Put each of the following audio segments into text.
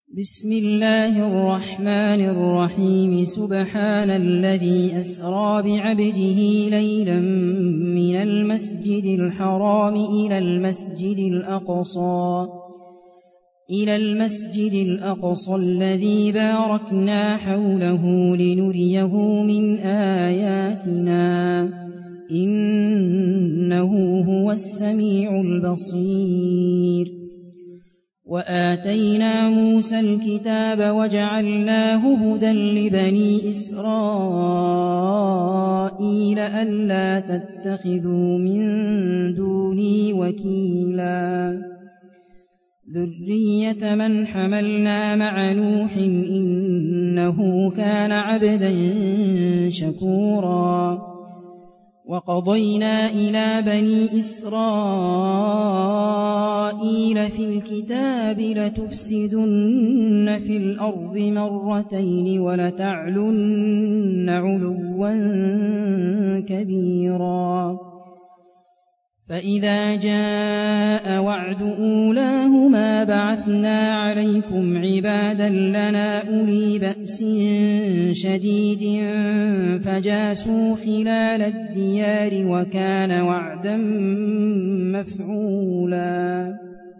بسم الله الرحمن الرحيم. سبحان الذي أسرى بعبده ليلا من المسجد الحرام إلى المسجد الأقصى الذي باركنا حوله لنريه من آياتنا إنه هو السميع البصير. وآتينا موسى الكتاب وجعلناه هدى لبني إسرائيل ألا تتخذوا من دوني وكيلا ذرية من حملنا مع نوح إنه كان عبدا شكورا. وقضينا إلى بني إسرائيل في الكتاب لتفسدن في الأرض مرتين ولتعلن علوا كبيرا. فإذا جاء وعد أولاهما بعثنا عليكم عبادا لنا أولي بأس شديد فجاسوا خلال الديار وكان وعدا مفعولا.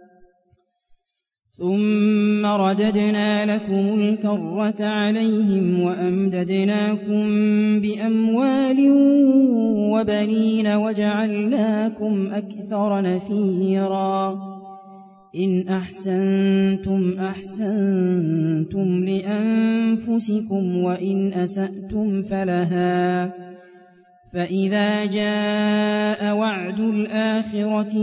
ثم رددنا لكم الكرة عليهم وأمددناكم بأموال وبنين وجعلناكم أكثر نفيرا. إن أحسنتم أحسنتم لأنفسكم وإن أسأتم فلها. فإذا جاء وعد الآخرة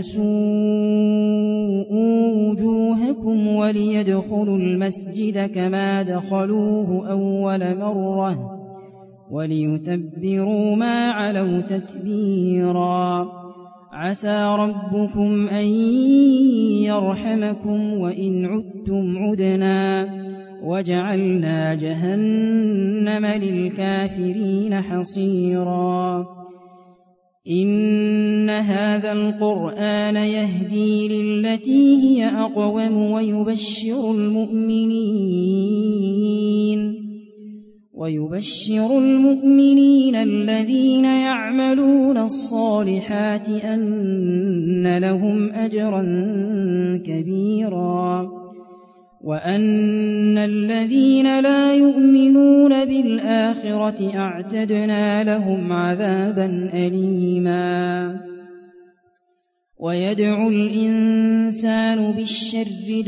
ليسوءوا وجوهكم وليدخلوا المسجد كما دخلوه أول مرة وليتبروا ما علوا تتبيرا. عسى ربكم أن يرحمكم وإن عدتم عدنا وجعلنا جهنم للكافرين حصيرا. إن هذا القرآن يهدي للتي هي أقوم ويبشر المؤمنين الذين يعملون الصالحات أن لهم أجرا كبيرا. وأن الذين لا يؤمنون بالآخرة أعتدنا لهم عذابا أليما. ويدعو الإنسان بالشر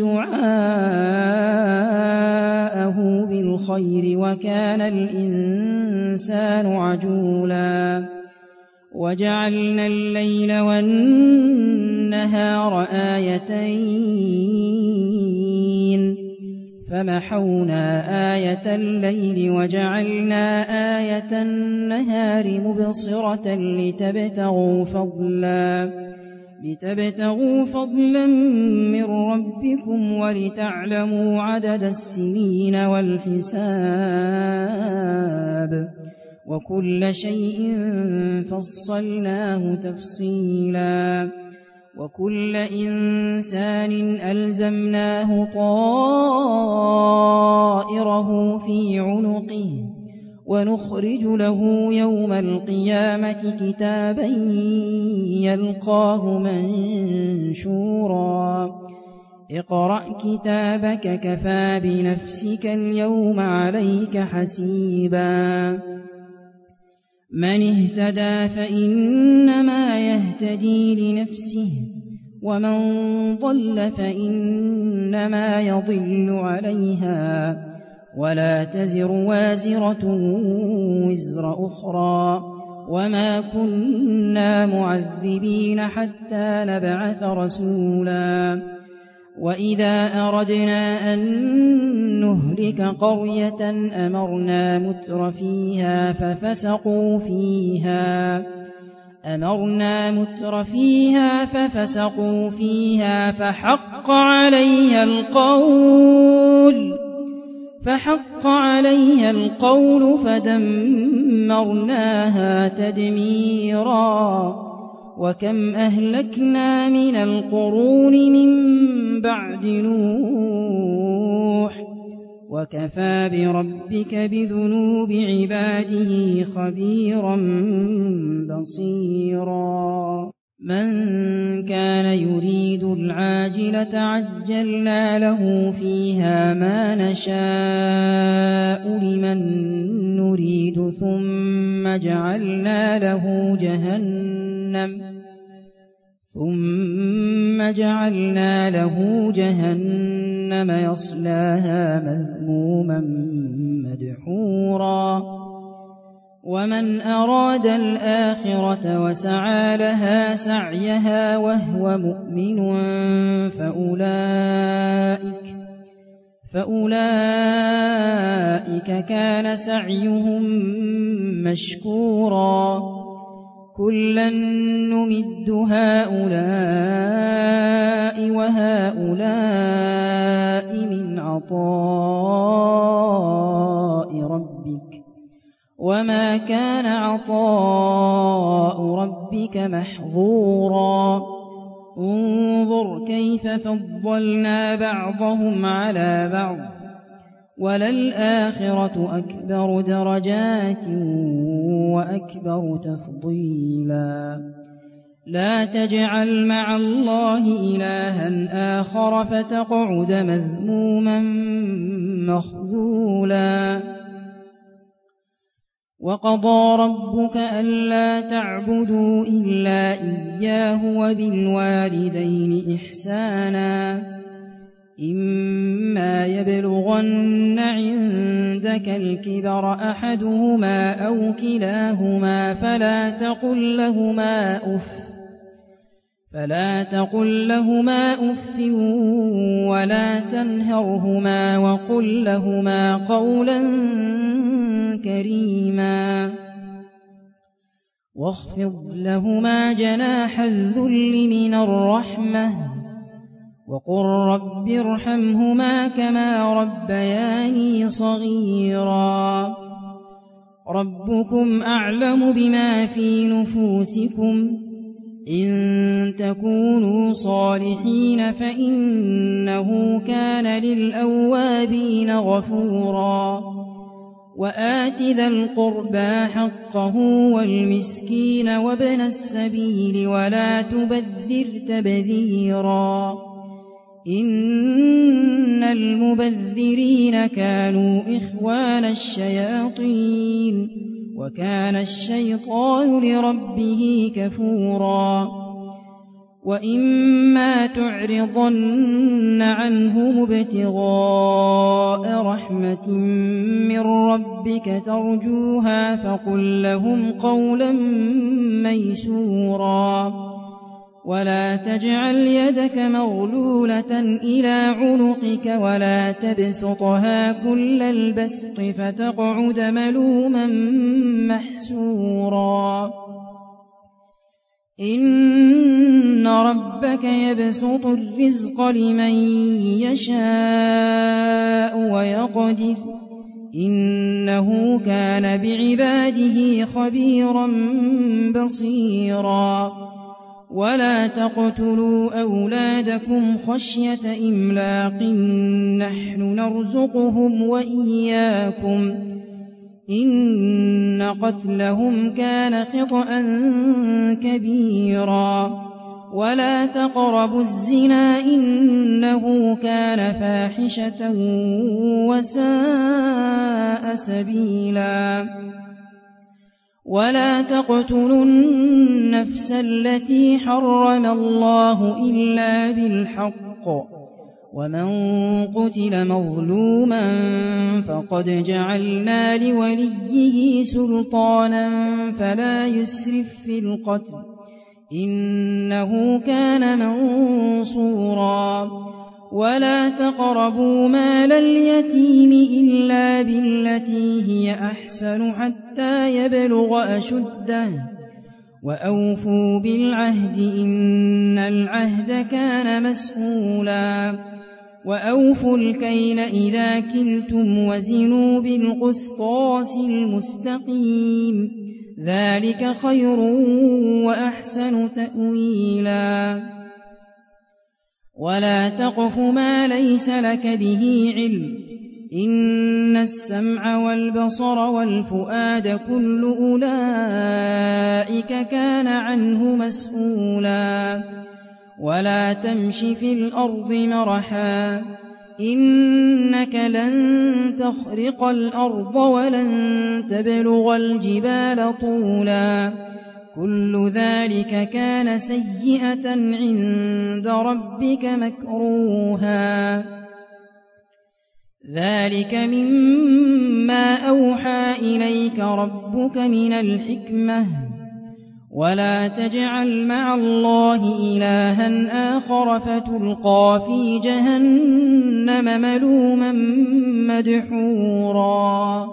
دعاءه بالخير وكان الإنسان عجولا. وجعلنا الليل والنهار آيتين فمحونا آية الليل وجعلنا آية النهار مبصرة لتبتغوا فضلا من ربكم ولتعلموا عدد السنين والحساب وكل شيء فصلناه تفصيلا. وكل إنسان ألزمناه طائره في عنقه ونخرج له يوم القيامة كتابا يلقاه منشورا. اقرأ كتابك كفى بنفسك اليوم عليك حسيبا. من اهتدى فإنما يهتدي لنفسه ومن ضل فإنما يضل عليها ولا تزر وازرة وزر أخرى وما كنا معذبين حتى نبعث رسولا. وإذا أردنا أن نهلك قرية أمرنا متر ففسقوا فيها فحق عليها القول فدمرناها تدميرا. وكم أهلكنا من القرون من بعد نوح وكفى بربك بذنوب عباده خبيرا بصيرا من كان يريد العاجلة عجلنا له فيها ما نشاء لمن نريد ثم جعلنا له جهنم يصلاها مذموما مدحورا ومن أراد الآخرة وسعى لها سعيها وهو مؤمن فأولئك كان سعيهم مشكورا كلا نمد هؤلاء وهؤلاء من عطاء ربك وما كان عطاء ربك محظورا انظر كيف فضلنا بعضهم على بعض وللآخرة أكبر درجات وأكبر تفضيلا لا تجعل مع الله إلها آخر فتقعد مذموما مخذولا وقضى ربك ألا تعبدوا إلا إياه وبالوالدين إحسانا إما يبلغن عندك الكبر أحدهما أو كلاهما فلا تقل لهما أف ولا تنهرهما وقل لهما قولا كريما واخفض لهما جناح الذل من الرحمة وقل رب ارحمهما كما ربياني صغيرا ربكم أعلم بما في نفوسكم إن تكونوا صالحين فإنه كان للأوابين غفورا وآت ذا القربى حقه والمسكين وابن السبيل ولا تبذر تبذيرا إن المبذرين كانوا إخوان الشياطين وكان الشيطان لربه كفورا وإما تعرضن عنهم ابتغاء رحمة من ربك ترجوها فقل لهم قولا ميسورا ولا تجعل يدك مغلولة إلى عنقك ولا تبسطها كل البسط فتقعد ملوما محسورا إن ربك يبسط الرزق لمن يشاء ويقدر إنه كان بعباده خبيرا بصيرا ولا تقتلوا أولادكم خشية إملاق نحن نرزقهم وإياكم إن قتلهم كان خطأ كبيرا ولا تقربوا الزنا إنه كان فاحشة وساء سبيلا ولا تقتلوا النفس التي حرم الله إلا بالحق ومن قتل مظلوما فقد جعلنا لوليه سلطانا فلا يسرف في القتل إنه كان منصورا ولا تقربوا مال اليتيم إلا بالتي هي أحسن حتى يبلغ أشده وأوفوا بالعهد إن العهد كان مسؤولا وأوفوا الكيل إذا كلتم وزنوا بالقسطاس المستقيم ذلك خير وأحسن تأويلا ولا تقف ما ليس لك به علم إن السمع والبصر والفؤاد كل أولئك كان عنه مسؤولا ولا تمش في الأرض مرحا إنك لن تخرق الأرض ولن تبلغ الجبال طولا كل ذلك كان سيئة عند ربك مكروها ذلك مما أوحى إليك ربك من الحكمة ولا تجعل مع الله إلها آخر فتلقى في جهنم ملوما مدحورا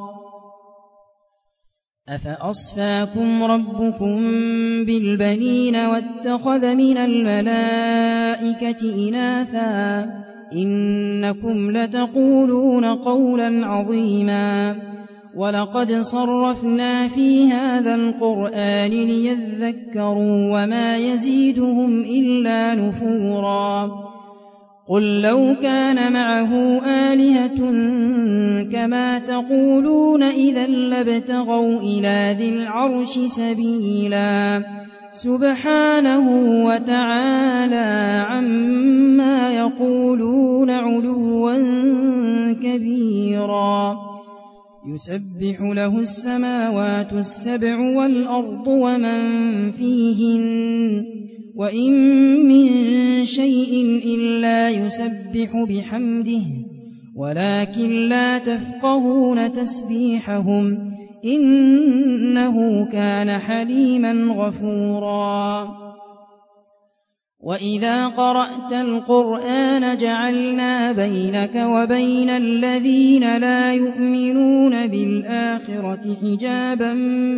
أفأصفاكم ربكم بالبنين واتخذ من الملائكة إناثا إنكم لتقولون قولا عظيما ولقد صرفنا في هذا القرآن ليذكروا وما يزيدهم إلا نفورا قل لو كان معه آلهة كما تقولون إذا لابتغوا إلى ذي العرش سبيلا سبحانه وتعالى عما يقولون علوا كبيرا يسبح له السماوات السبع والأرض ومن فيهن وإن من شيء إلا يسبح بحمده ولكن لا تفقهون تسبيحهم إنه كان حليما غفورا وإذا قرأت القرآن جعلنا بينك وبين الذين لا يؤمنون بالآخرة حجابا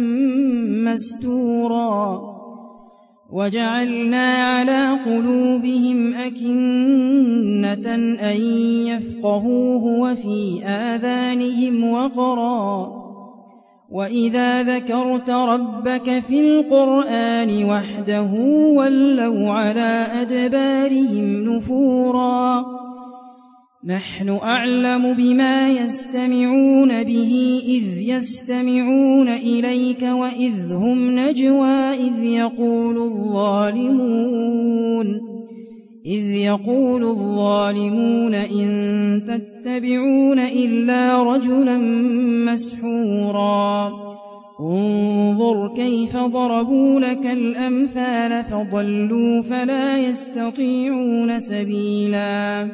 مستورا وجعلنا على قلوبهم أكنة أن يفقهوه وفي آذانهم وقرا وإذا ذكرت ربك في القرآن وحده ولوا على أدبارهم نفورا نحن أعلم بما يستمعون به إذ يستمعون إليك وإذ هم نجوى إذ يقول الظالمون إن تتبعون إلا رجلا مسحورا انظر كيف ضربوا لك الأمثال فضلوا فلا يستطيعون سبيلا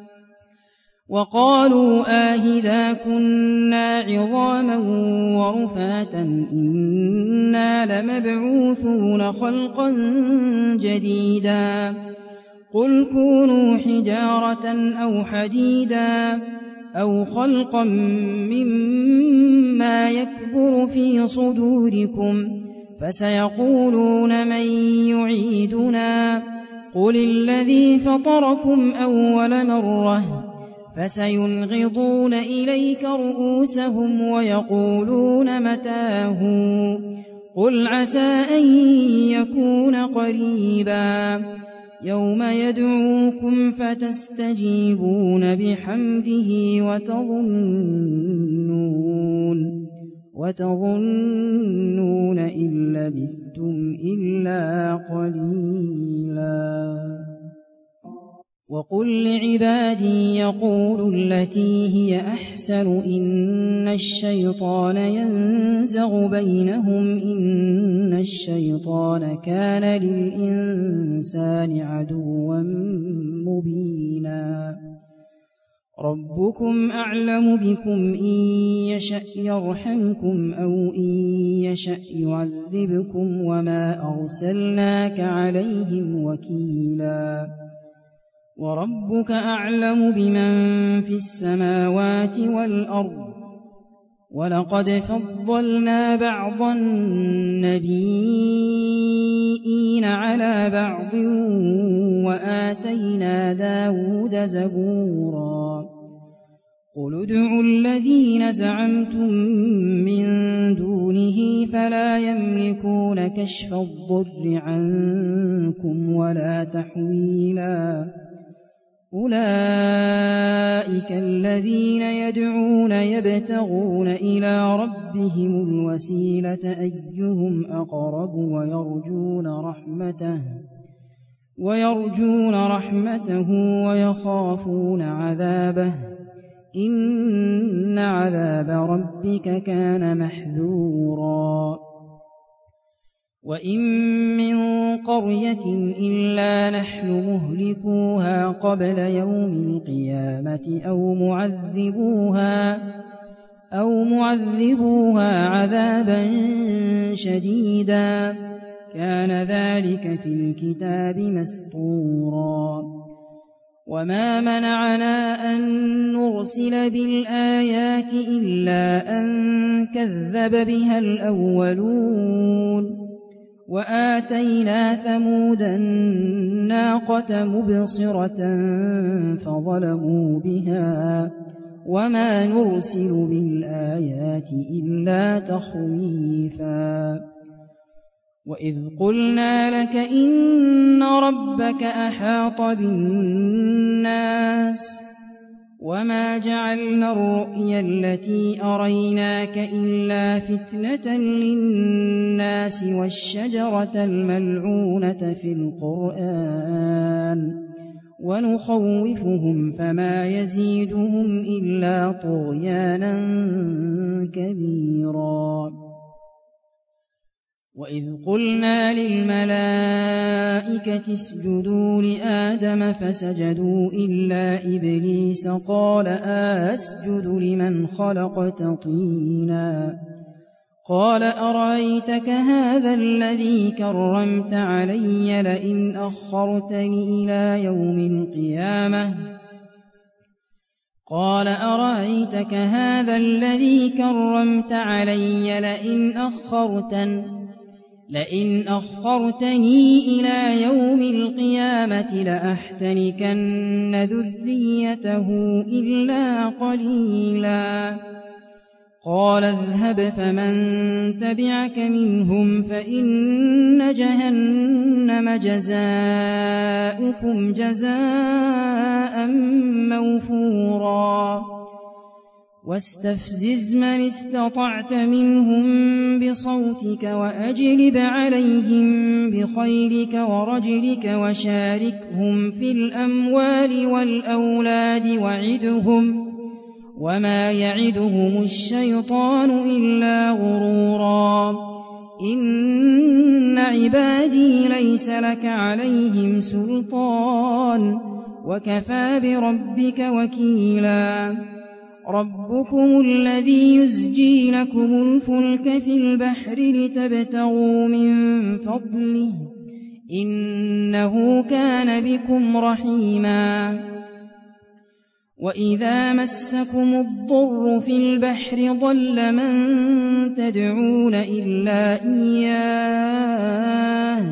وقالوا آهذا كنا عظاما ورفاتا إنا لمبعوثون خلقا جديدا قل كونوا حجارة أو حديدا أو خلقا مما يكبر في صدوركم فسيقولون من يعيدنا قل الذي فطركم أول مرة فسينغضون إليك رؤوسهم ويقولون متاه قل عسى أن يكون قريبا يوم يدعوكم فتستجيبون بحمده وتظنون إن لبثتم إلا قليلا وقل لعبادي يقولوا التي هي أحسن إن الشيطان ينزغ بينهم إن الشيطان كان للإنسان عدوا مبينا ربكم أعلم بكم إن يشأ يرحمكم أو إن يشأ يعذبكم وما أرسلناك عليهم وكيلا وربك أعلم بمن في السماوات والأرض ولقد فضلنا بعض النبيين على بعض وآتينا داود زبورا قل ادعوا الذين زعمتم من دونه فلا يملكون كشف الضر عنكم ولا تحويلا أولئك الذين يدعون يبتغون إلى ربهم الوسيلة أيهم أقرب ويرجون رحمته ويخافون عذابه إن عذاب ربك كان محذورا وإن من قرية إلا نحن مهلكوها قبل يوم القيامة أو معذبوها عذابا شديدا كان ذلك في الكتاب مسطورا وما منعنا أن نرسل بالآيات إلا أن كذب بها الأولون وآتينا ثمود الناقة مبصرة فظلموا بها وما نرسل بالآيات إلا تخويفا وإذ قلنا لك إن ربك أحاط بالناس وما جعلنا الرؤيا التي أريناك إلا فتنة للناس والشجرة الملعونة في القرآن ونخوفهم فما يزيدهم إلا طغيانا كبيرا وإذ قلنا للملائكة اسجدوا لآدم فسجدوا إلا إبليس قال أسجد لمن خلقت طينا قال أرأيتك هذا الذي كرمت علي لئن أخرتني إلى يوم القيامة قال أرأيتك هذا الذي كرمت علي لئن أخرتني إلى يوم القيامة لأحتنكن ذريته إلا قليلا قال اذهب فمن تبعك منهم فإن جهنم جزاؤكم جزاء موفورا واستفزز من استطعت منهم بصوتك وأجلب عليهم بخيلك ورجلك وشاركهم في الأموال والأولاد وعدهم وما يعدهم الشيطان إلا غرورا إن عبادي ليس لك عليهم سلطان وكفى بربك وكيلا ربكم الذي يزجي لكم الفلك في البحر لتبتغوا من فضله إنه كان بكم رحيما وإذا مسكم الضر في البحر ضل من تدعون إلا إياه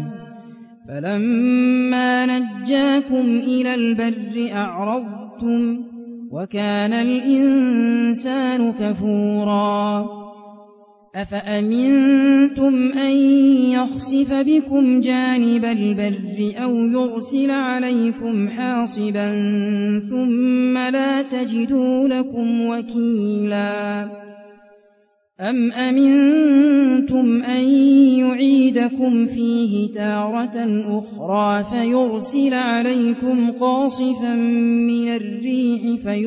فلما نجاكم إلى البر أعرضتم وكان الإنسان كفورا أفأمنتم أن يخسف بكم جانب البر أو يرسل عليكم حاصبا ثم لا تجدوا لكم وكيلا أم أمنتم أن يعيدكم فيه تارة أخرى فيرسل عليكم قاصفا من الريح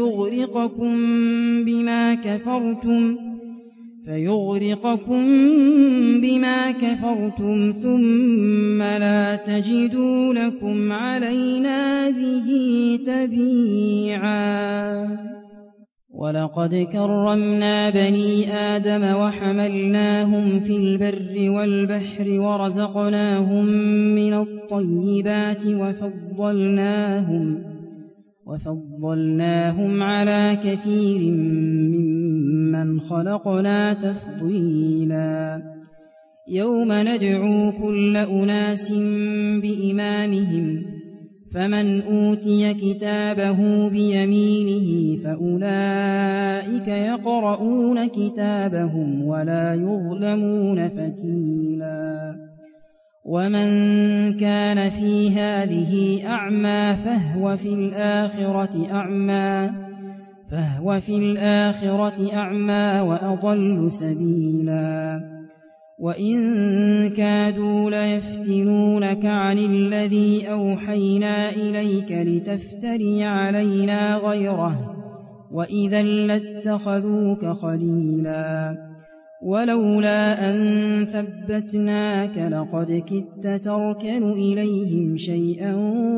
فيغرقكم بما كفرتم ثم لا تجدوا لكم علينا به تبيعا ولقد كرمنا بني آدم وحملناهم في البر والبحر ورزقناهم من الطيبات وفضلناهم على كثير ممن خلقنا تفضيلا يوم ندعو كل أناس بإمامهم فمن أوتي كتابه بيمينه فأولئك يقرؤون كتابهم ولا يظلمون فتيلا ومن كان في هذه أعمى فهو في الآخرة أعمى وأضل سبيلا وإن كادوا ليفتنونك عن الذي أوحينا إليك لتفتري علينا غيره وإذا لاتخذوك خليلا ولولا أن ثبتناك لقد كدت تركن إليهم شيئا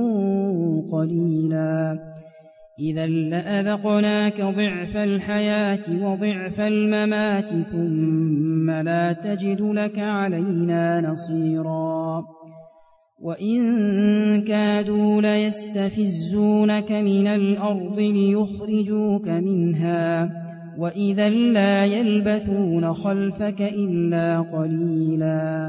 قليلا إذا لأذقناك ضعف الحياة وضعف الممات ثم لا تجد لك علينا نصيرا وإن كادوا ليستفزونك من الأرض ليخرجوك منها وإذا لا يلبثون خلفك إلا قليلا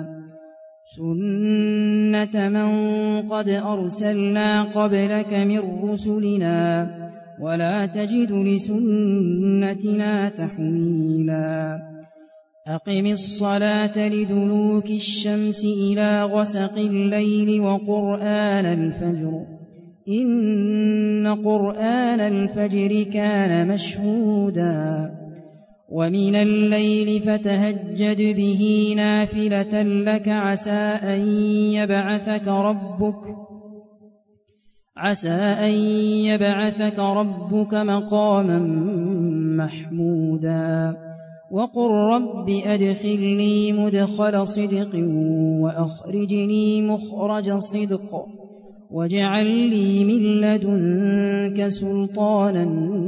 سنة من قد أرسلنا قبلك من رسلنا ولا تجد لسنتنا تحويلا أقم الصلاة لدلوك الشمس إلى غسق الليل وقرآن الفجر إن قرآن الفجر كان مشهودا ومن الليل فتهجد به نافلة لك عسى أن يبعثك ربك مقاما محمودا وقل رب أدخلني مدخل صدق وأخرجني مخرج صدق واجعل لي من لدنك سلطانا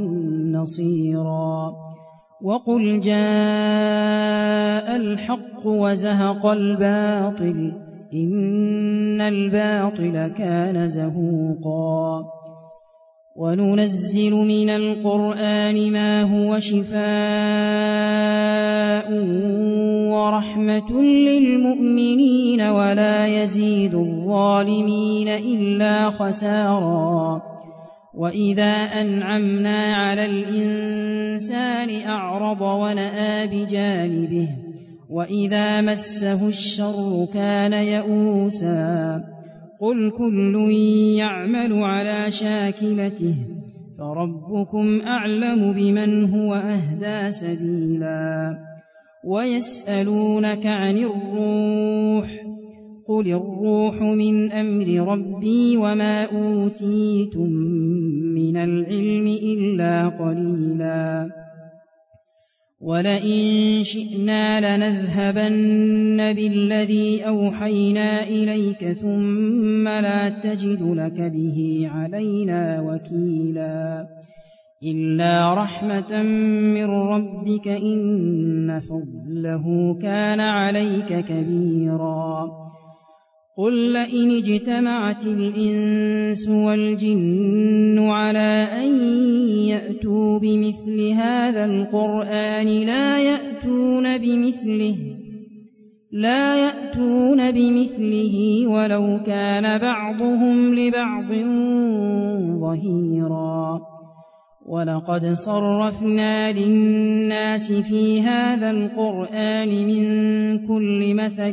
نصيرا وقل جاء الحق وزهق الباطل إن الباطل كان زهوقا وننزل من القرآن ما هو شفاء ورحمة للمؤمنين ولا يزيد الظالمين إلا خسارا وإذا أنعمنا على الإنسان أعرض ونأى بجانبه وإذا مسه الشر كان يئوسا قل كل يعمل على شاكلته فربكم أعلم بمن هو أهدى سبيلا ويسألونك عن الروح قل الروح من أمر ربي وما أوتيتم من العلم إلا قليلا ولئن شئنا لنذهبن بالذي أوحينا إليك ثم لا تجد لك به علينا وكيلا إلا رحمة من ربك إن فضله كان عليك كبيرا قل لئن اجتمعت الإنس والجن على أن يأتوا بمثل هذا القرآن لا يأتون بمثله ولو كان بعضهم لبعض ظهيرا ولقد صرفنا للناس في هذا القرآن من كل مثل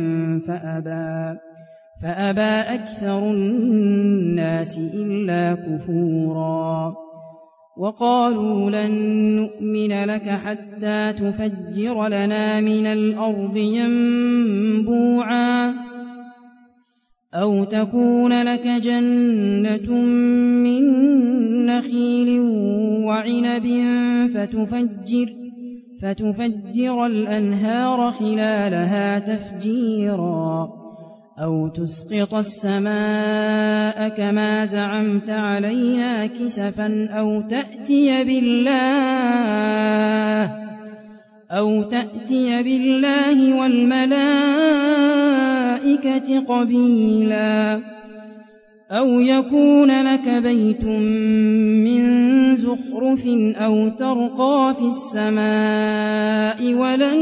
فأبى أكثر الناس إلا كفورا وقالوا لن نؤمن لك حتى تفجر لنا من الأرض ينبوعا أو تكون لك جنة من نخيل وعنب فتفجر الأنهار خلالها تفجيرا أو تسقط السماء كما زعمت علينا كسفا أو تأتي بالله والملائكة قبيلا أو يكون لك بيت من زخرف أو ترقى في السماء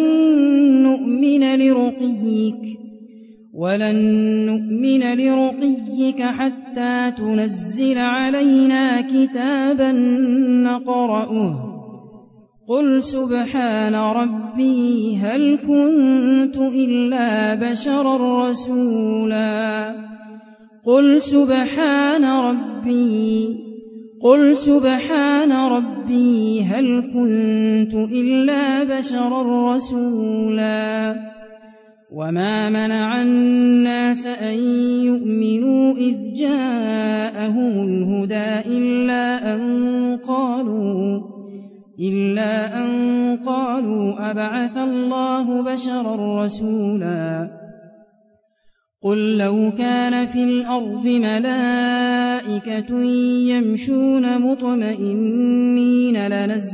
ولن نؤمن لرقيك حتى تنزل علينا كتابا نقرأه قل سبحان ربي هل كنت إلا بشرا رسولا قل سبحان ربي هل كنت إلا بشرا رسولا وما منع الناس أن يؤمنوا إذ جاءهم الهدى إلا أن قالوا أبعث الله بشرا رسولا قل لو كان في الأرض ملائكة يمشون مطمئنين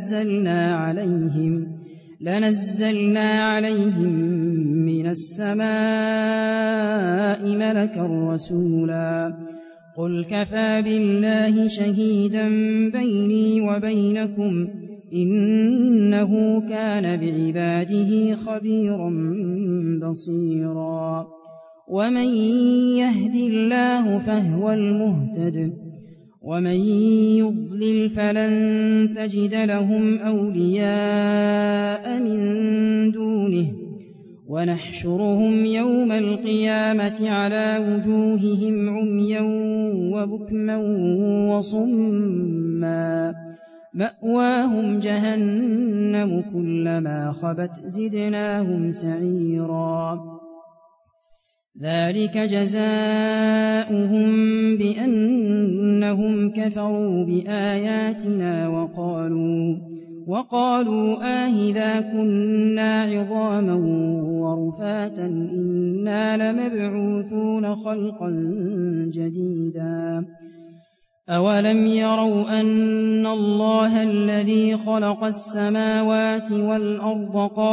لنزلنا عليهم من السماء ملكا رسولا قل كفى بالله شهيدا بيني وبينكم إنه كان بعباده خبيرا بصيرا ومن يهد الله فهو المهتد ومن يضلل فلن تجد لهم أولياء من دونه ونحشرهم يوم القيامة على وجوههم عميا وبكما وصما مأواهم جهنم كلما خبت زدناهم سعيرا ذلك جزاؤهم بأنهم كفروا بآياتنا وقالوا آهذا كنا عظاما ورفاتا إنا لمبعوثون خلقا جديدا أولم يروا أن الله الذي خلق السماوات والأرض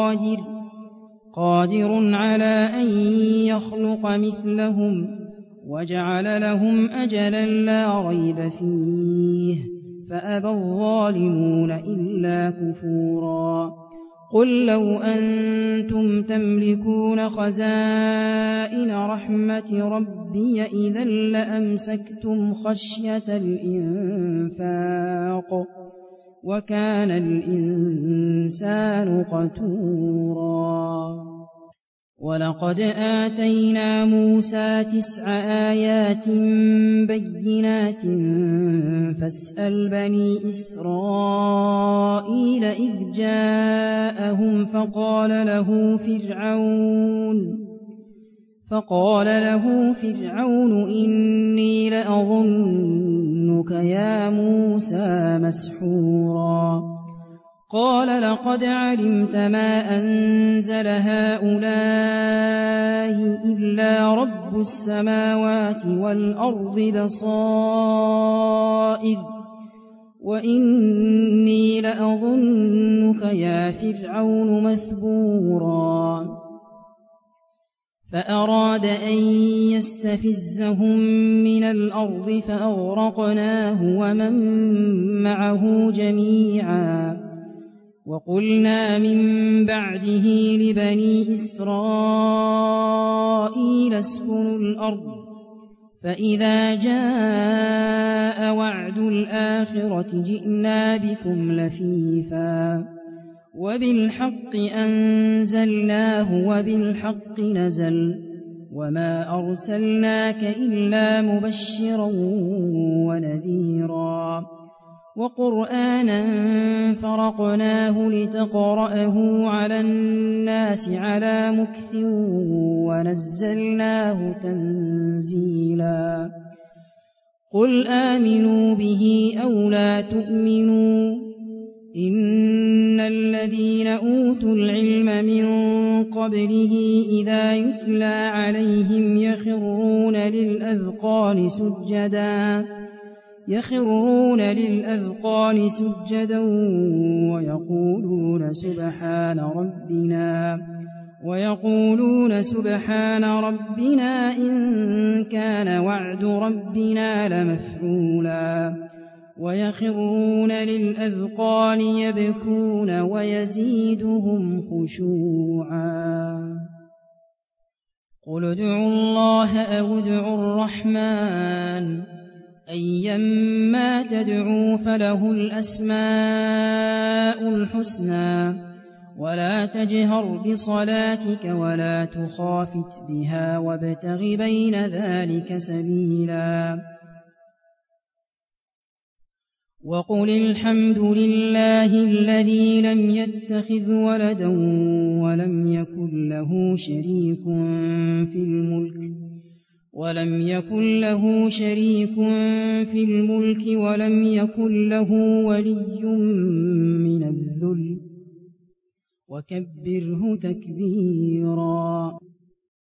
قادر على أن يخلق مثلهم وجعل لهم أجلا لا ريب فيه فأبى الظالمون إلا كفورا قل لو أنتم تملكون خزائن رحمة ربي إذا لأمسكتم خشية الإنفاق وكان الإنسان قتورا ولقد آتينا موسى 9 آيات بينات فاسأل بني إسرائيل إذ جاءهم فقال له فرعون إني لأظنك يا موسى مسحورا قال لقد علمت ما أنزل هؤلاء إلا رب السماوات والأرض بصائر وإني لأظنك يا فرعون مثبورا فأراد أن يستفزهم من الأرض فأغرقناه ومن معه جميعا وقلنا من بعده لبني إسرائيل اسكنوا الأرض فإذا جاء وعد الآخرة جئنا بكم لفيفا وبالحق أنزلناه وبالحق نزل وما أرسلناك إلا مبشرا ونذيرا وقرآنا فرقناه لتقرأه على الناس على مكث ونزلناه تنزيلا قل آمنوا به أو لا تؤمنوا إن الذين أوتوا العلم من قبله إذا يتلى عليهم يخرون للأذقان سجدا ويقولون سبحان ربنا إن كان وعد ربنا لمفعولا ويخرون للأذقان يبكون ويزيدهم خشوعا قل ادعوا الله أو ادعوا الرحمن أيما تدعوا فله الأسماء الحسنى ولا تجهر بصلاتك ولا تخافت بها وابتغ بين ذلك سبيلا وقل الحمد لله الذي لم يتخذ ولدا ولم يكن له شريك في الملك ولم يكن له ولي من الذل وكبره تكبيرا